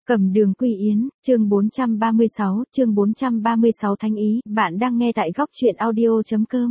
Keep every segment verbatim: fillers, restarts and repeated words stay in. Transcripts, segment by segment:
Cẩm Đường Quy Yến, chương bốn trăm ba mươi sáu, chương bốn trăm ba mươi sáu Thánh Ý, bạn đang nghe tại góc truyện audio.com.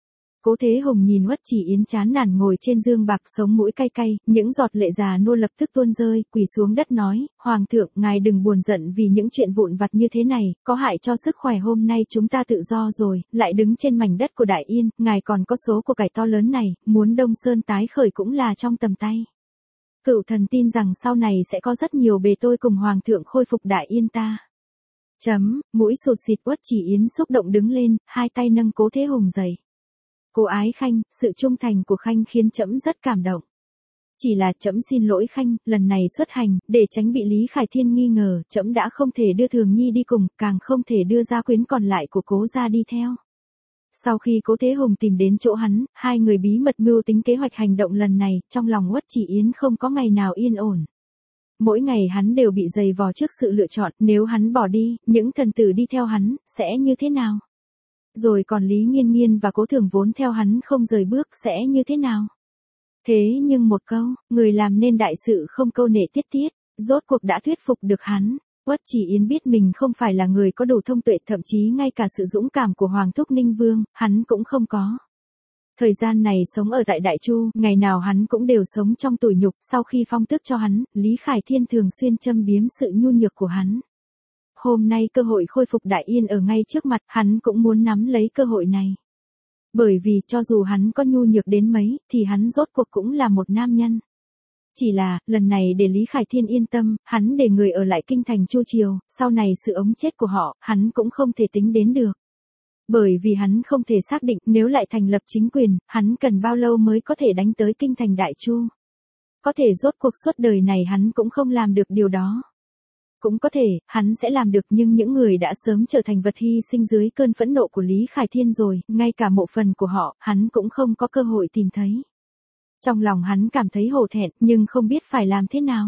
Cố Thế Hùng nhìn Uất Chỉ Yến chán nản ngồi trên giường bạc, sống mũi cay cay, những giọt lệ già nua lập tức tuôn rơi, quỳ xuống đất nói, Hoàng thượng, ngài đừng buồn giận vì những chuyện vụn vặt như thế này, có hại cho sức khỏe. Hôm nay chúng ta tự do rồi, lại đứng trên mảnh đất của Đại Yên, ngài còn có số của cải to lớn này, muốn Đông Sơn tái khởi cũng là trong tầm tay. Cựu thần tin rằng sau này sẽ có rất nhiều bề tôi cùng Hoàng thượng khôi phục Đại Yên ta. Chấm, mũi sụt xịt. Uất Chỉ Yến xúc động đứng lên, hai tay nâng Cố Thế Hùng dậy. Cô Ái Khanh, sự trung thành của Khanh khiến trẫm rất cảm động. Chỉ là trẫm xin lỗi Khanh, lần này xuất hành, để tránh bị Lý Khải Thiên nghi ngờ, trẫm đã không thể đưa Thường Nhi đi cùng, càng không thể đưa gia quyến còn lại của Cố gia đi theo. Sau khi Cố Thế Hùng tìm đến chỗ hắn, hai người bí mật mưu tính kế hoạch hành động lần này, trong lòng Uất Chỉ Yến không có ngày nào yên ổn. Mỗi ngày hắn đều bị dày vò trước sự lựa chọn, nếu hắn bỏ đi, những thần tử đi theo hắn, sẽ như thế nào? Rồi còn Lý Nghiên Nghiên và Cố Thường vốn theo hắn không rời bước sẽ như thế nào? Thế nhưng một câu, người làm nên đại sự không câu nệ tiết tiết, rốt cuộc đã thuyết phục được hắn. Uất Chỉ Yến biết mình không phải là người có đủ thông tuệ, thậm chí ngay cả sự dũng cảm của Hoàng thúc Ninh Vương, hắn cũng không có. Thời gian này sống ở tại Đại Chu, ngày nào hắn cũng đều sống trong tủi nhục, sau khi phong tước cho hắn, Lý Khải Thiên thường xuyên châm biếm sự nhu nhược của hắn. Hôm nay cơ hội khôi phục Đại Yên ở ngay trước mặt, hắn cũng muốn nắm lấy cơ hội này. Bởi vì cho dù hắn có nhu nhược đến mấy, thì hắn rốt cuộc cũng là một nam nhân. Chỉ là, lần này để Lý Khải Thiên yên tâm, hắn để người ở lại kinh thành Chu Triều, sau này sự ống chết của họ, hắn cũng không thể tính đến được. Bởi vì hắn không thể xác định nếu lại thành lập chính quyền, hắn cần bao lâu mới có thể đánh tới kinh thành Đại Chu. Có thể rốt cuộc suốt đời này hắn cũng không làm được điều đó. Cũng có thể, hắn sẽ làm được, nhưng những người đã sớm trở thành vật hy sinh dưới cơn phẫn nộ của Lý Khải Thiên rồi, ngay cả mộ phần của họ, hắn cũng không có cơ hội tìm thấy. Trong lòng hắn cảm thấy hổ thẹn, nhưng không biết phải làm thế nào.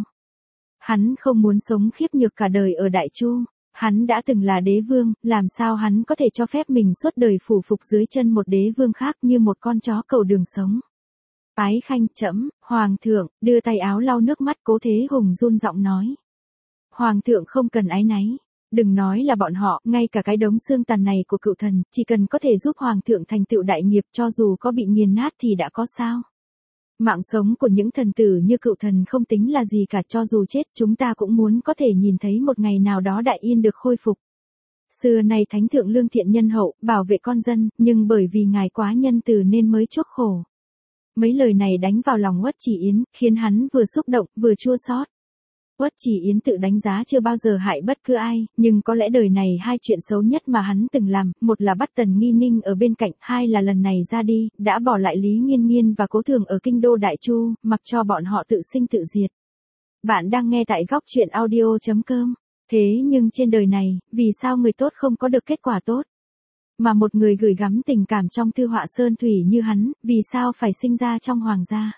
Hắn không muốn sống khiếp nhược cả đời ở Đại Chu. Hắn đã từng là đế vương, làm sao hắn có thể cho phép mình suốt đời phủ phục dưới chân một đế vương khác như một con chó cầu đường sống. Ái Khanh, trẫm, Hoàng thượng, đưa tay áo lau nước mắt. Cố Thế Hùng run giọng nói. Hoàng thượng không cần áy náy. Đừng nói là bọn họ, ngay cả cái đống xương tàn này của cựu thần, chỉ cần có thể giúp Hoàng thượng thành tựu đại nghiệp, cho dù có bị nghiền nát thì đã có sao. Mạng sống của những thần tử như cựu thần không tính là gì cả, cho dù chết chúng ta cũng muốn có thể nhìn thấy một ngày nào đó Đại Yên được khôi phục. Xưa nay Thánh thượng lương thiện nhân hậu, bảo vệ con dân, nhưng bởi vì ngài quá nhân từ nên mới chuốc khổ. Mấy lời này đánh vào lòng Uất Chỉ Yến, khiến hắn vừa xúc động, vừa chua xót. Uất Chỉ Yến tự đánh giá chưa bao giờ hại bất cứ ai, nhưng có lẽ đời này hai chuyện xấu nhất mà hắn từng làm, một là bắt Tần Nghi Ninh ở bên cạnh, hai là lần này ra đi, đã bỏ lại Lý Nghiên Nghiên và Cố Thường ở kinh đô Đại Chu, mặc cho bọn họ tự sinh tự diệt. Bạn đang nghe tại góc truyện audio.com. Thế nhưng trên đời này, vì sao người tốt không có được kết quả tốt? Mà một người gửi gắm tình cảm trong thư họa sơn thủy như hắn, vì sao phải sinh ra trong hoàng gia?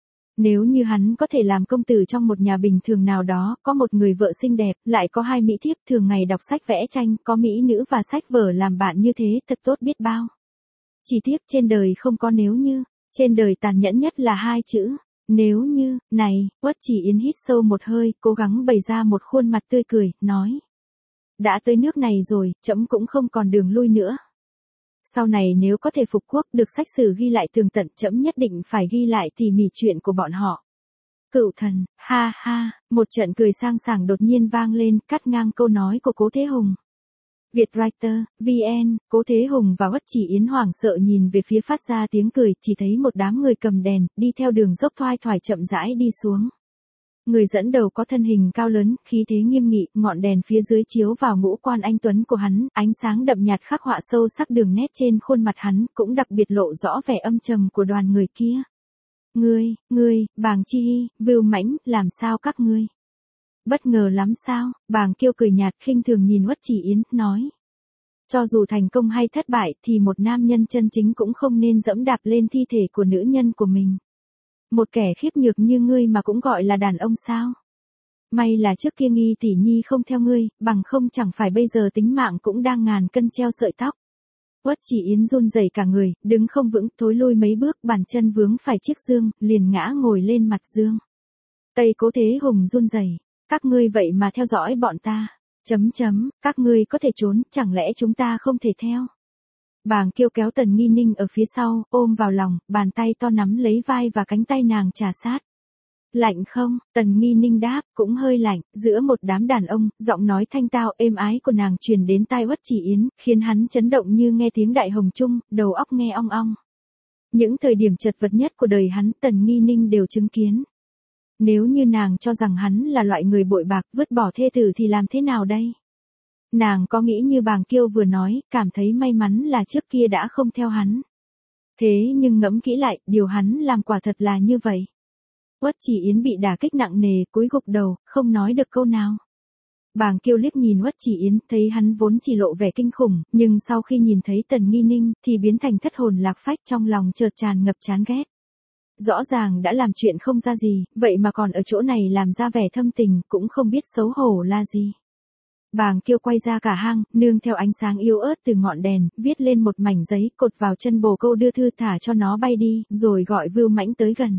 Nếu như hắn có thể làm công tử trong một nhà bình thường nào đó, có một người vợ xinh đẹp, lại có hai mỹ thiếp thường ngày đọc sách vẽ tranh, có mỹ nữ và sách vở làm bạn như thế, thật tốt biết bao. Chỉ tiếc trên đời không có nếu như, trên đời tàn nhẫn nhất là hai chữ, nếu như. Này, Uất Chỉ Yến hít sâu một hơi, cố gắng bày ra một khuôn mặt tươi cười, nói. Đã tới nước này rồi, trẫm cũng không còn đường lui nữa. Sau này nếu có thể phục quốc, được sách sử ghi lại tường tận, trẫm nhất định phải ghi lại tỉ mỉ chuyện của bọn họ. Cựu thần, ha ha, một trận cười sang sảng đột nhiên vang lên, cắt ngang câu nói của Cố Thế Hùng. Vietwriter, vê en, Cố Thế Hùng và Uất Chỉ Yến hoảng sợ nhìn về phía phát ra tiếng cười, chỉ thấy một đám người cầm đèn, đi theo đường dốc thoai thoải chậm rãi đi xuống. Người dẫn đầu có thân hình cao lớn, khí thế nghiêm nghị, ngọn đèn phía dưới chiếu vào ngũ quan anh tuấn của hắn, ánh sáng đậm nhạt khắc họa sâu sắc đường nét trên khuôn mặt hắn, cũng đặc biệt lộ rõ vẻ âm trầm của đoàn người kia. Ngươi, ngươi, Bàng Chi Hy, Vưu Mãnh, làm sao các ngươi? Bất ngờ lắm sao? Bàng Kiêu cười nhạt khinh thường nhìn Uất Chỉ Yến, nói. Cho dù thành công hay thất bại thì một nam nhân chân chính cũng không nên dẫm đạp lên thi thể của nữ nhân của mình. Một kẻ khiếp nhược như ngươi mà cũng gọi là đàn ông sao? May là trước kia Nghi tỷ nhi không theo ngươi, bằng không chẳng phải bây giờ tính mạng cũng đang ngàn cân treo sợi tóc. Uất Chỉ Yến run rẩy cả người, đứng không vững, thối lui mấy bước, bàn chân vướng phải chiếc giường, liền ngã ngồi lên mặt giường. Tay Cố Thế Hùng run rẩy. các ngươi vậy mà theo dõi bọn ta. Chấm chấm, các ngươi có thể trốn, chẳng lẽ chúng ta không thể theo. Bàng Kiêu kéo Tần Nghi Ninh ở phía sau, ôm vào lòng, bàn tay to nắm lấy vai và cánh tay nàng trà sát. Lạnh không? Tần Nghi Ninh đáp, cũng hơi lạnh, giữa một đám đàn ông, giọng nói thanh tao êm ái của nàng truyền đến tai Uất Chỉ Yến, khiến hắn chấn động như nghe tiếng đại hồng trung, đầu óc nghe ong ong. Những thời điểm chật vật nhất của đời hắn, Tần Nghi Ninh đều chứng kiến. Nếu như nàng cho rằng hắn là loại người bội bạc, vứt bỏ thê tử thì làm thế nào đây? Nàng có nghĩ như Bàng Kiêu vừa nói, cảm thấy may mắn là trước kia đã không theo hắn. Thế nhưng ngẫm kỹ lại, điều hắn làm quả thật là như vậy. Uất Chỉ Yến bị đả kích nặng nề, cúi gục đầu, không nói được câu nào. Bàng Kiêu liếc nhìn Uất Chỉ Yến, thấy hắn vốn chỉ lộ vẻ kinh khủng, nhưng sau khi nhìn thấy Tần Nghi Ninh, thì biến thành thất hồn lạc phách, trong lòng chợt tràn ngập chán ghét. Rõ ràng đã làm chuyện không ra gì, vậy mà còn ở chỗ này làm ra vẻ thâm tình, cũng không biết xấu hổ là gì. Bàng Kiêu quay ra cả hang, nương theo ánh sáng yếu ớt từ ngọn đèn, viết lên một mảnh giấy, cột vào chân bồ câu đưa thư thả cho nó bay đi, rồi gọi Vưu Mãnh tới gần.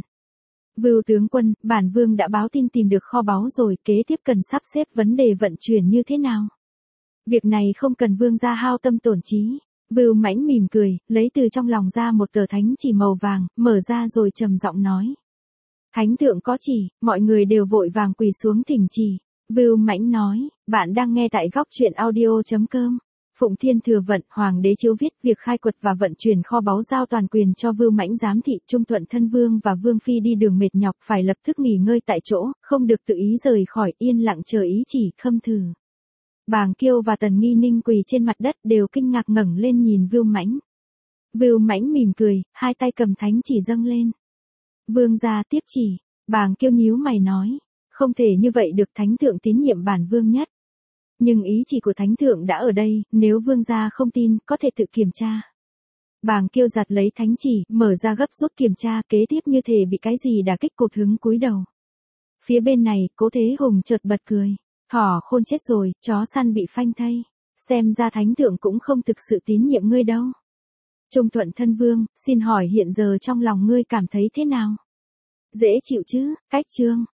Vưu tướng quân, bản vương đã báo tin tìm được kho báu rồi, kế tiếp cần sắp xếp vấn đề vận chuyển như thế nào? Việc này không cần vương gia hao tâm tổn trí. Vưu Mãnh mỉm cười, lấy từ trong lòng ra một tờ thánh chỉ màu vàng, mở ra rồi trầm giọng nói. Thánh thượng có chỉ, mọi người đều vội vàng quỳ xuống thỉnh chỉ. Vưu Mãnh nói, bạn đang nghe tại góc truyện audio chấm com. Phụng Thiên thừa vận, Hoàng đế chiếu viết việc khai quật và vận chuyển kho báu giao toàn quyền cho Vưu Mãnh giám thị. Trung Thuận thân vương và vương phi đi đường mệt nhọc phải lập tức nghỉ ngơi tại chỗ, không được tự ý rời khỏi, yên lặng chờ ý chỉ. Khâm thử. Bàng Kiêu và Tần Nghi Ninh quỳ trên mặt đất đều kinh ngạc ngẩng lên nhìn Vưu Mãnh. Vưu Mãnh mỉm cười, hai tay cầm thánh chỉ dâng lên. Vương gia tiếp chỉ. Bàng Kiêu nhíu mày nói, không thể như vậy được, thánh thượng tín nhiệm bản vương nhất. Nhưng ý chỉ của thánh thượng đã ở đây, nếu vương gia không tin, có thể tự kiểm tra. Bàng Kiêu giặt lấy thánh chỉ, mở ra gấp rút kiểm tra, kế tiếp như thể bị cái gì đả kích, cụt hứng cúi đầu. Phía bên này, Cố Thế Hùng chợt bật cười. Thỏ khôn chết rồi, chó săn bị phanh thây. Xem ra thánh thượng cũng không thực sự tín nhiệm ngươi đâu. Trung Thuận thân vương, xin hỏi hiện giờ trong lòng ngươi cảm thấy thế nào? Dễ chịu chứ? Cách chương.